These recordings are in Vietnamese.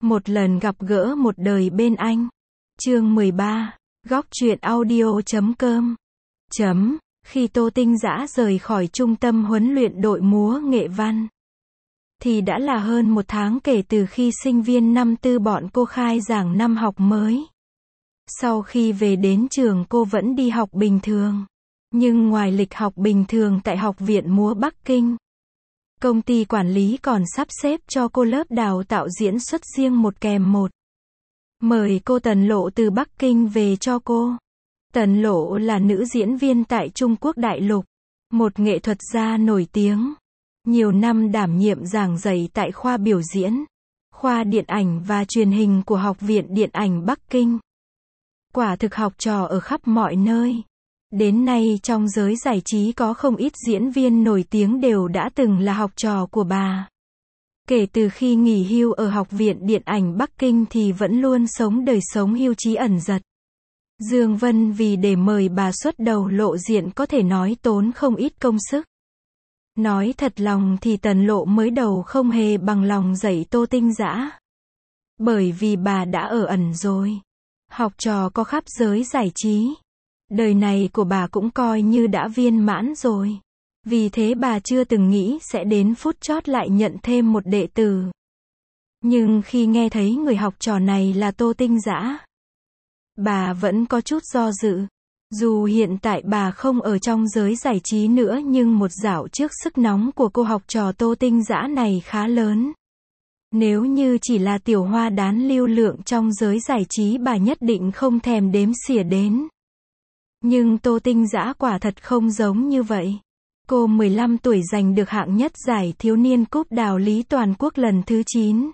Một lần gặp gỡ một đời bên anh. Chương 13. Góc truyện audio.com. Khi Tô Tinh Dã rời khỏi trung tâm huấn luyện đội múa nghệ văn, thì đã là hơn một tháng kể từ khi sinh viên năm tư bọn cô khai giảng năm học mới. Sau khi về đến trường cô vẫn đi học bình thường. Nhưng ngoài lịch học bình thường tại Học viện Múa Bắc Kinh, công ty quản lý còn sắp xếp cho cô lớp đào tạo diễn xuất riêng một kèm một. Mời cô Tần Lộ từ Bắc Kinh về cho cô. Tần Lộ là nữ diễn viên tại Trung Quốc đại lục, một nghệ thuật gia nổi tiếng. Nhiều năm đảm nhiệm giảng dạy tại khoa biểu diễn, khoa điện ảnh và truyền hình của Học viện Điện ảnh Bắc Kinh. Quả thực học trò ở khắp mọi nơi. Đến nay trong giới giải trí có không ít diễn viên nổi tiếng đều đã từng là học trò của bà. Kể từ khi nghỉ hưu ở Học viện Điện ảnh Bắc Kinh thì vẫn luôn sống đời sống hưu trí ẩn dật. Dương Vân vì để mời bà xuất đầu lộ diện có thể nói tốn không ít công sức. Nói thật lòng thì Tần Lộ mới đầu không hề bằng lòng dạy Tô Tinh Dã. Bởi vì bà đã ở ẩn rồi. Học trò có khắp giới giải trí. Đời này của bà cũng coi như đã viên mãn rồi. Vì thế bà chưa từng nghĩ sẽ đến phút chót lại nhận thêm một đệ tử. Nhưng khi nghe thấy người học trò này là Tô Tinh Dã, bà vẫn có chút do dự. Dù hiện tại bà không ở trong giới giải trí nữa nhưng một dạo trước sức nóng của cô học trò Tô Tinh Dã này khá lớn. Nếu như chỉ là tiểu hoa đán lưu lượng trong giới giải trí bà nhất định không thèm đếm xỉa đến. Nhưng Tô Tinh Dã quả thật không giống như vậy. Cô 15 tuổi giành được hạng nhất giải thiếu niên cúp Đào Lý toàn quốc lần thứ 9.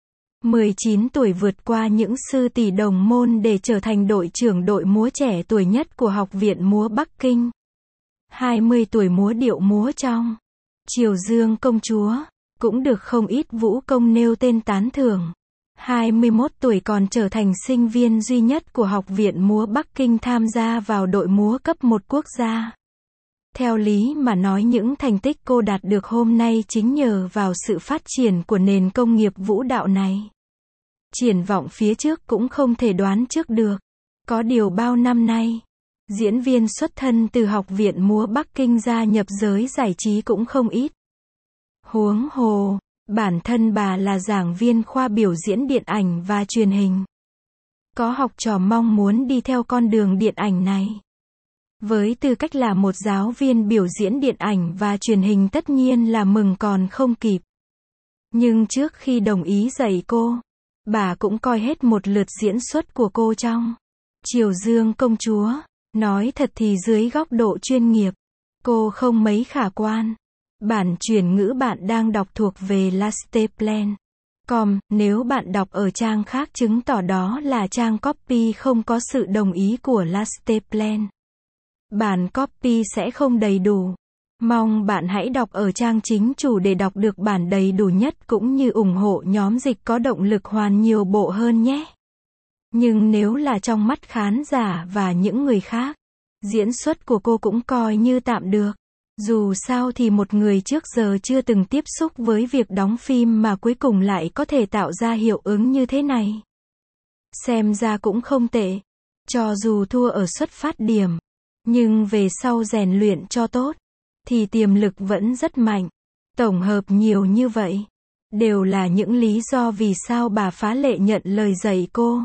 19 tuổi vượt qua những sư tỷ đồng môn để trở thành đội trưởng đội múa trẻ tuổi nhất của Học viện Múa Bắc Kinh. 20 tuổi múa điệu múa trong Triều Dương công chúa, cũng được không ít vũ công nêu tên tán thưởng. 21 tuổi còn trở thành sinh viên duy nhất của Học viện Múa Bắc Kinh tham gia vào đội múa cấp 1 quốc gia. Theo lý mà nói những thành tích cô đạt được hôm nay chính nhờ vào sự phát triển của nền công nghiệp vũ đạo này. Triển vọng phía trước cũng không thể đoán trước được. Có điều bao năm nay, diễn viên xuất thân từ Học viện Múa Bắc Kinh gia nhập giới giải trí cũng không ít. Huống hồ, bản thân bà là giảng viên khoa biểu diễn điện ảnh và truyền hình. Có học trò mong muốn đi theo con đường điện ảnh này. Với tư cách là một giáo viên biểu diễn điện ảnh và truyền hình tất nhiên là mừng còn không kịp. Nhưng trước khi đồng ý dạy cô, bà cũng coi hết một lượt diễn xuất của cô trong Triều Dương công chúa. Nói thật thì dưới góc độ chuyên nghiệp, cô không mấy khả quan. Bản chuyển ngữ bạn đang đọc thuộc về Lasteplan.com, nếu bạn đọc ở trang khác chứng tỏ đó là trang copy không có sự đồng ý của Lasteplan. Bản copy sẽ không đầy đủ. Mong bạn hãy đọc ở trang chính chủ để đọc được bản đầy đủ nhất cũng như ủng hộ nhóm dịch có động lực hoàn nhiều bộ hơn nhé. Nhưng nếu là trong mắt khán giả và những người khác, diễn xuất của cô cũng coi như tạm được. Dù sao thì một người trước giờ chưa từng tiếp xúc với việc đóng phim mà cuối cùng lại có thể tạo ra hiệu ứng như thế này. Xem ra cũng không tệ. Cho dù thua ở xuất phát điểm, nhưng về sau rèn luyện cho tốt, thì tiềm lực vẫn rất mạnh. Tổng hợp nhiều như vậy, đều là những lý do vì sao bà phá lệ nhận lời dạy cô.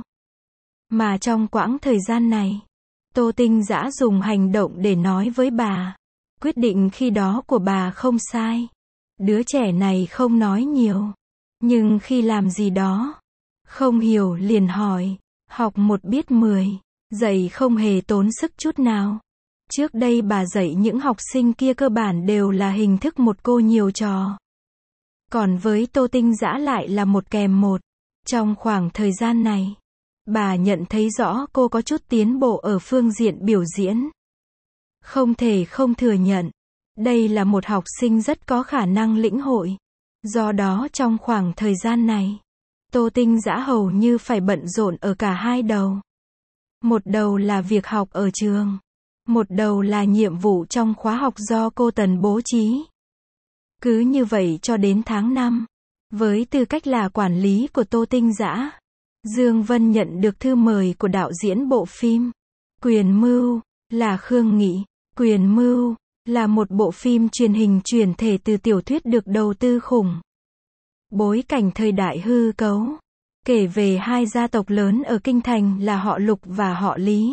Mà trong quãng thời gian này, Tô Tinh Dã dùng hành động để nói với bà. Quyết định khi đó của bà không sai. Đứa trẻ này không nói nhiều. Nhưng khi làm gì đó, không hiểu liền hỏi. Học một biết 10. Dạy không hề tốn sức chút nào. Trước đây bà dạy những học sinh kia cơ bản đều là hình thức một cô nhiều trò. Còn với Tô Tinh Dã lại là một kèm một. Trong khoảng thời gian này, bà nhận thấy rõ cô có chút tiến bộ ở phương diện biểu diễn. Không thể không thừa nhận, đây là một học sinh rất có khả năng lĩnh hội. Do đó trong khoảng thời gian này, Tô Tinh Dã hầu như phải bận rộn ở cả hai đầu. Một đầu là việc học ở trường, một đầu là nhiệm vụ trong khóa học do cô Tần bố trí. Cứ như vậy cho đến tháng 5, Với tư cách là quản lý của Tô Tinh Dã, Dương Vân nhận được thư mời của đạo diễn bộ phim Quyền Mưu, là Khương Nghị. Quyền Mưu là một bộ phim truyền hình chuyển thể từ tiểu thuyết được đầu tư khủng. Bối cảnh thời đại hư cấu, kể về hai gia tộc lớn ở kinh thành là họ Lục và họ Lý.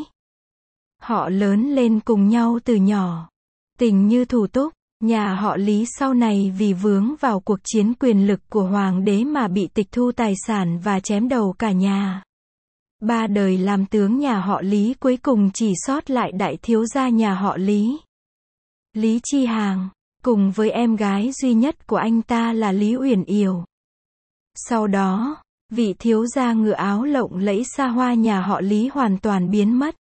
Họ lớn lên cùng nhau từ nhỏ, tình như thủ túc. Nhà họ Lý sau này vì vướng vào cuộc chiến quyền lực của hoàng đế mà bị tịch thu tài sản và chém đầu cả nhà. Ba đời làm tướng nhà họ Lý cuối cùng chỉ sót lại đại thiếu gia nhà họ Lý, Lý Chi Hàng, cùng với em gái duy nhất của anh ta là Lý Uyển Yểu. Sau đó, vị thiếu gia ngựa áo lộng lẫy xa hoa nhà họ Lý hoàn toàn biến mất.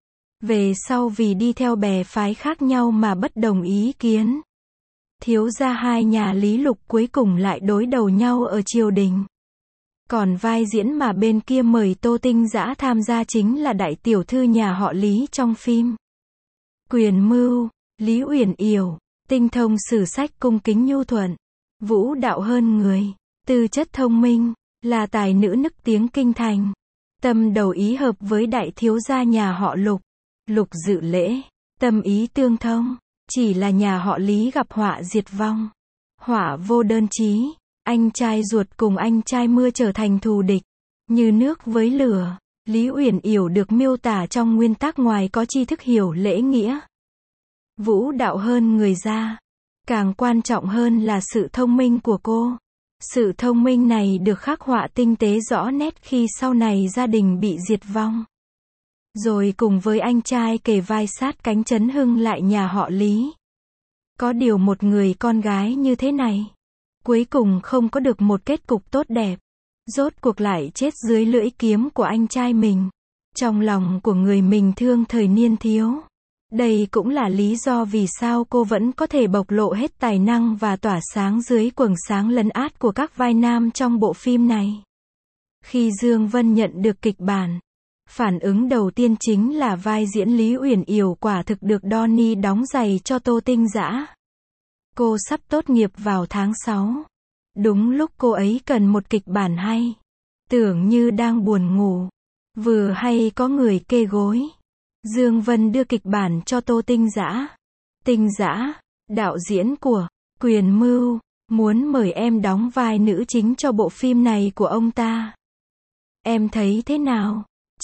Về sau vì đi theo bè phái khác nhau mà bất đồng ý kiến, thiếu gia hai nhà Lý Lục cuối cùng lại đối đầu nhau ở triều đình. Còn vai diễn mà bên kia mời Tô Tinh Dã tham gia chính là đại tiểu thư nhà họ Lý trong phim Quyền Mưu. Lý Uyển Yểu, tinh thông sử sách, cung kính nhu thuận, vũ đạo hơn người, tư chất thông minh, là tài nữ nức tiếng kinh thành. Tâm đầu ý hợp với đại thiếu gia nhà họ Lục. Lục dự lễ, tâm ý tương thông, chỉ là nhà họ Lý gặp họa diệt vong. Họa vô đơn chí, anh trai ruột cùng anh trai mưa trở thành thù địch, như nước với lửa. Lý Uyển Yểu được miêu tả trong nguyên tác ngoài có tri thức hiểu lễ nghĩa, vũ đạo hơn người ra, càng quan trọng hơn là sự thông minh của cô. Sự thông minh này được khắc họa tinh tế rõ nét khi sau này gia đình bị diệt vong. Rồi cùng với anh trai kề vai sát cánh trấn hưng lại nhà họ Lý. Có điều một người con gái như thế này, cuối cùng không có được một kết cục tốt đẹp. Rốt cuộc lại chết dưới lưỡi kiếm của anh trai mình, trong lòng của người mình thương thời niên thiếu. Đây cũng là lý do vì sao cô vẫn có thể bộc lộ hết tài năng và tỏa sáng dưới quầng sáng lấn át của các vai nam trong bộ phim này. Khi Dương Vân nhận được kịch bản, phản ứng đầu tiên chính là vai diễn Lý Uyển Yểu quả thực được Donnie đóng giày cho Tô Tinh Dã. Cô sắp tốt nghiệp vào tháng 6. Đúng lúc cô ấy cần một kịch bản hay. Tưởng như đang buồn ngủ, vừa hay có người kê gối. Dương Vân đưa kịch bản cho Tô Tinh Dã. Tinh Dã, đạo diễn của Quyền Mưu, muốn mời em đóng vai nữ chính cho bộ phim này của ông ta. Em thấy thế nào?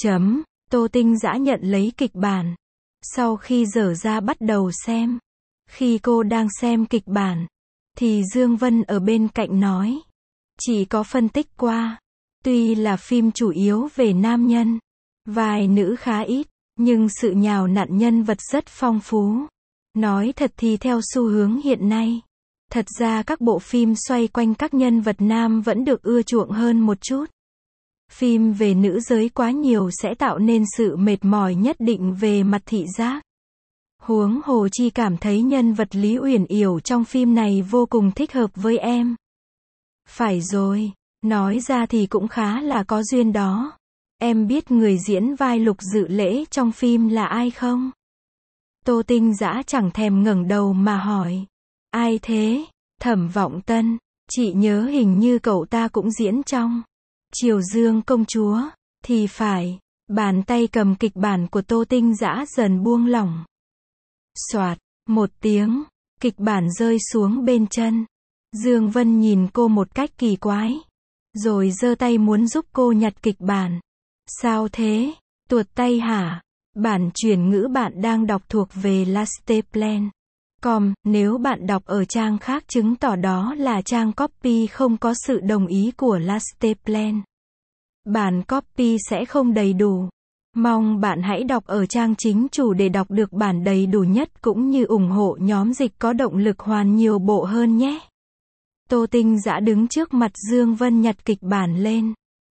Tô Tinh Dã nhận lấy kịch bản. Sau khi dở ra bắt đầu xem. Khi cô đang xem kịch bản, thì Dương Vân ở bên cạnh nói. Chỉ có phân tích qua. Tuy là phim chủ yếu về nam nhân, vai nữ khá ít, nhưng sự nhào nặn nhân vật rất phong phú. Nói thật thì theo xu hướng hiện nay, thật ra các bộ phim xoay quanh các nhân vật nam vẫn được ưa chuộng hơn một chút. Phim về nữ giới quá nhiều sẽ tạo nên sự mệt mỏi nhất định về mặt thị giác. Huống hồ chi cảm thấy nhân vật Lý Uyển Yểu trong phim này vô cùng thích hợp với em. Phải rồi, nói ra thì cũng khá là có duyên đó. Em biết người diễn vai Lục dự lễ trong phim là ai không? Tô Tinh Dã chẳng thèm ngẩng đầu mà hỏi. Ai thế? Thẩm Vọng Tân. Chị nhớ hình như cậu ta cũng diễn trong Triều Dương công chúa. Thì phải. Bàn tay cầm kịch bản của Tô Tinh Dã dần buông lỏng. Soạt, một tiếng, kịch bản rơi xuống bên chân. Dương Vân nhìn cô một cách kỳ quái, rồi giơ tay muốn giúp cô nhặt kịch bản. Sao thế? Tuột tay hả? Bản chuyển ngữ bạn đang đọc thuộc về Lasteplan.com, nếu bạn đọc ở trang khác chứng tỏ đó là trang copy không có sự đồng ý của Lasteplan. Bản copy sẽ không đầy đủ. Mong bạn hãy đọc ở trang chính chủ để đọc được bản đầy đủ nhất cũng như ủng hộ nhóm dịch có động lực hoàn nhiều bộ hơn nhé. Tô Tinh Dã đứng trước mặt Dương Vân nhặt kịch bản lên.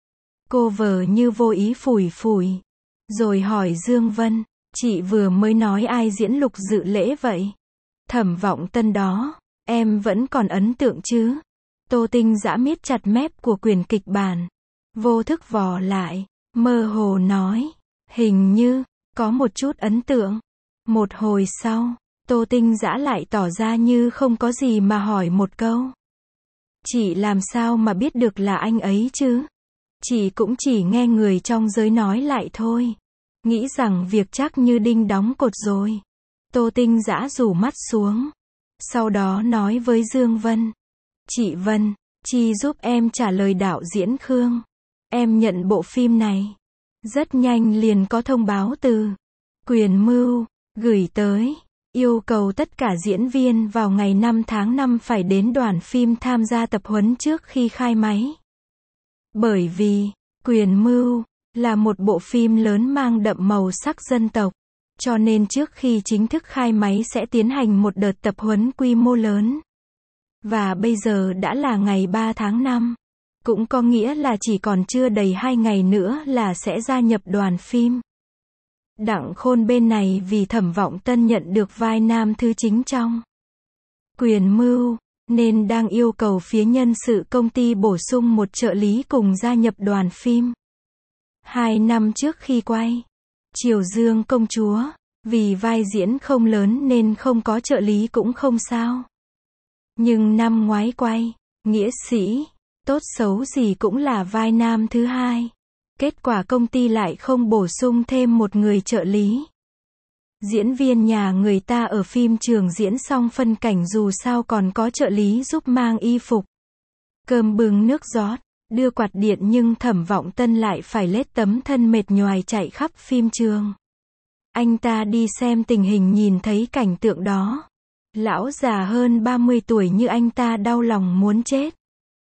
Cô vờ như vô ý phủi phủi, rồi hỏi Dương Vân, chị vừa mới nói ai diễn Lục dự lễ vậy? Thẩm Vọng Tân đó, em vẫn còn ấn tượng chứ? Tô Tinh Dã miết chặt mép của quyển kịch bản, vô thức vò lại, mơ hồ nói, hình như có một chút ấn tượng. Một hồi sau, Tô Tinh Dã lại tỏ ra như không có gì mà hỏi một câu. Chị làm sao mà biết được là anh ấy chứ? Chị cũng chỉ nghe người trong giới nói lại thôi. Nghĩ rằng việc chắc như đinh đóng cột rồi. Tô Tinh Dã rủ mắt xuống. Sau đó nói với Dương Vân. Chị Vân, chị giúp em trả lời đạo diễn Khương. Em nhận bộ phim này. Rất nhanh liền có thông báo từ Quyền Mưu gửi tới. Yêu cầu tất cả diễn viên vào ngày 5 tháng 5 phải đến đoàn phim tham gia tập huấn trước khi khai máy. Bởi vì, Quyền Mưu là một bộ phim lớn mang đậm màu sắc dân tộc, cho nên trước khi chính thức khai máy sẽ tiến hành một đợt tập huấn quy mô lớn. Và bây giờ đã là ngày 3 tháng 5, cũng có nghĩa là chỉ còn chưa đầy 2 ngày nữa là sẽ gia nhập đoàn phim. Đặng Khôn bên này vì Thẩm Vọng Tân nhận được vai nam thứ chính trong Quyền Mưu, nên đang yêu cầu phía nhân sự công ty bổ sung một trợ lý cùng gia nhập đoàn phim. 2 năm trước khi quay Triều Dương Công Chúa, vì vai diễn không lớn nên không có trợ lý cũng không sao. Nhưng năm ngoái quay Nghĩa Sĩ, tốt xấu gì cũng là vai nam thứ hai. Kết quả công ty lại không bổ sung thêm một người trợ lý. Diễn viên nhà người ta ở phim trường diễn xong phân cảnh dù sao còn có trợ lý giúp mang y phục, cơm bưng nước rót, đưa quạt điện, nhưng Thẩm Vọng Tân lại phải lết tấm thân mệt nhoài chạy khắp phim trường. Anh ta đi xem tình hình nhìn thấy cảnh tượng đó. Lão già hơn 30 tuổi như anh ta đau lòng muốn chết.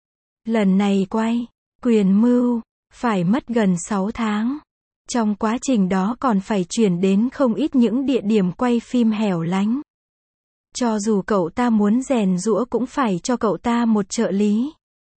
Lần này quay Quyền Mưu phải mất gần 6 tháng. Trong quá trình đó còn phải chuyển đến không ít những địa điểm quay phim hẻo lánh. Cho dù cậu ta muốn rèn giũa cũng phải cho cậu ta một trợ lý.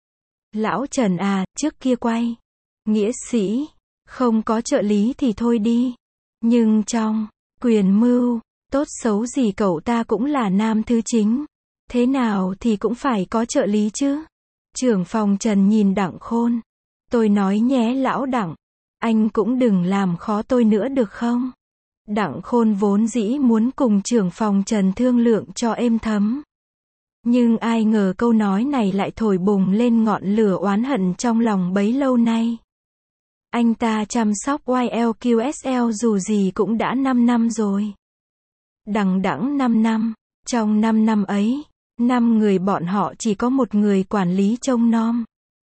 Lão Trần à, trước kia quay Nghĩa Sĩ, không có trợ lý thì thôi đi. Nhưng trong Quyền Mưu, tốt xấu gì cậu ta cũng là nam thứ chính. Thế nào thì cũng phải có trợ lý chứ. Trưởng phòng Trần nhìn Đặng Khôn. Tôi nói nhé lão Đặng, anh cũng đừng làm khó tôi nữa được không? Đặng Khôn vốn dĩ muốn cùng trưởng phòng Trần thương lượng cho êm thấm. Nhưng ai ngờ câu nói này lại thổi bùng lên ngọn lửa oán hận trong lòng bấy lâu nay. Anh ta chăm sóc YLQSL dù gì cũng đã 5 năm rồi. Đằng đẵng 5 năm, trong 5 năm ấy, 5 người bọn họ chỉ có một người quản lý trông nom.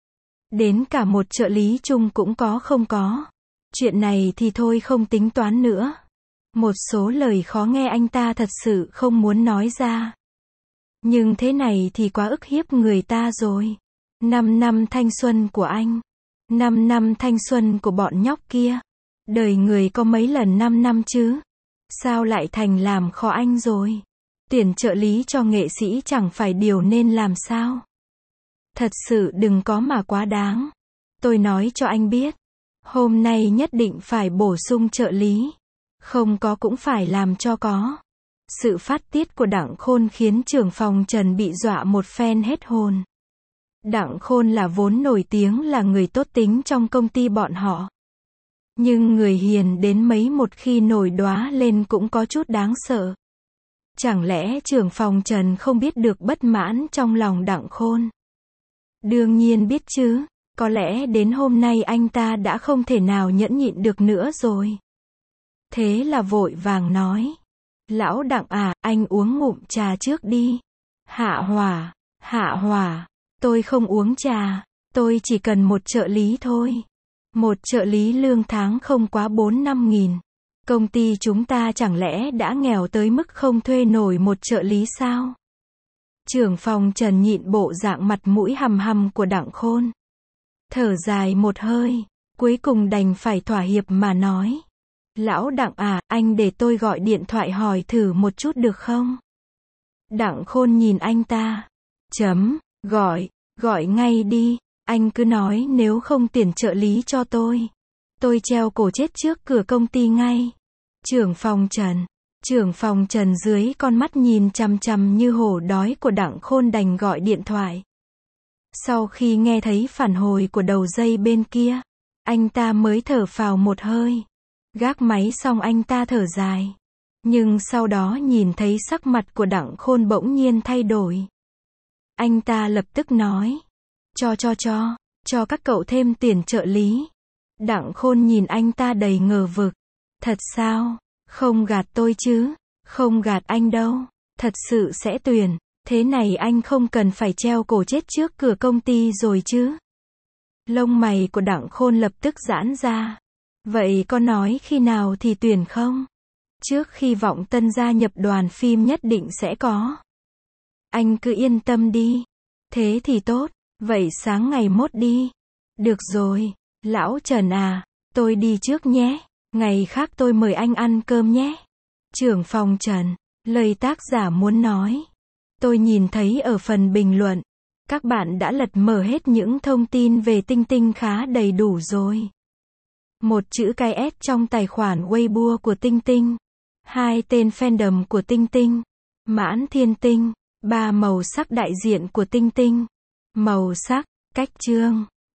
Đến cả một trợ lý chung cũng không có. Chuyện này thì thôi không tính toán nữa. Một số lời khó nghe anh ta thật sự không muốn nói ra. Nhưng thế này thì quá ức hiếp người ta rồi. 5 năm thanh xuân của anh. 5 năm thanh xuân của bọn nhóc kia. Đời người có mấy lần 5 năm chứ? Sao lại thành làm khó anh rồi? Tuyển trợ lý cho nghệ sĩ chẳng phải điều nên làm sao? Thật sự đừng có mà quá đáng. Tôi nói cho anh biết. Hôm nay nhất định phải bổ sung trợ lý. Không có cũng phải làm cho có. Sự phát tiết của Đặng Khôn khiến trưởng phòng Trần bị dọa một phen hết hồn. Đặng Khôn là vốn nổi tiếng là người tốt tính trong công ty bọn họ. Nhưng người hiền đến mấy một khi nổi đoá lên cũng có chút đáng sợ. Chẳng lẽ trưởng phòng Trần không biết được bất mãn trong lòng Đặng Khôn? Đương nhiên biết chứ, có lẽ đến hôm nay anh ta đã không thể nào nhẫn nhịn được nữa rồi. Thế là vội vàng nói. Lão Đặng à, anh uống ngụm trà trước đi. Hạ hỏa, tôi không uống trà, tôi chỉ cần một trợ lý thôi. Một trợ lý lương tháng không quá 4-5 nghìn. Công ty chúng ta chẳng lẽ đã nghèo tới mức không thuê nổi một trợ lý sao? Trưởng phòng Trần nhịn bộ dạng mặt mũi hầm hầm của Đặng Khôn. Thở dài một hơi, cuối cùng đành phải thỏa hiệp mà nói. Lão Đặng à, anh để tôi gọi điện thoại hỏi thử một chút được không? Đặng Khôn nhìn anh ta. Gọi ngay đi, anh cứ nói nếu không tuyển trợ lý cho tôi treo cổ chết trước cửa công ty ngay. Trưởng phòng Trần dưới con mắt nhìn chằm chằm như hổ đói của Đặng Khôn đành gọi điện thoại. Sau khi nghe thấy phản hồi của đầu dây bên kia, anh ta mới thở phào một hơi. Gác máy xong anh ta thở dài. Nhưng sau đó nhìn thấy sắc mặt của Đặng Khôn bỗng nhiên thay đổi. Anh ta lập tức nói, Cho các cậu thêm tiền trợ lý. Đặng Khôn nhìn anh ta đầy ngờ vực. Thật sao? Không gạt tôi chứ? Không gạt anh đâu. Thật sự sẽ tuyển. Thế này anh không cần phải treo cổ chết trước cửa công ty rồi chứ? Lông mày của Đặng Khôn lập tức giãn ra. Vậy có nói khi nào thì tuyển không? Trước khi Vọng Tân gia nhập đoàn phim nhất định sẽ có. Anh cứ yên tâm đi. Thế thì tốt. Vậy sáng ngày mốt đi. Được rồi. Lão Trần à, tôi đi trước nhé. Ngày khác tôi mời anh ăn cơm nhé. Trưởng phòng Trần. Lời tác giả muốn nói. Tôi nhìn thấy ở phần bình luận. Các bạn đã lật mở hết những thông tin về Tinh Tinh khá đầy đủ rồi. Một chữ cái S trong tài khoản Weibo của Tinh Tinh. 2 tên fandom của Tinh Tinh. Mãn Thiên Tinh. 3 màu sắc đại diện của Tinh Tinh. Màu sắc, cách chương.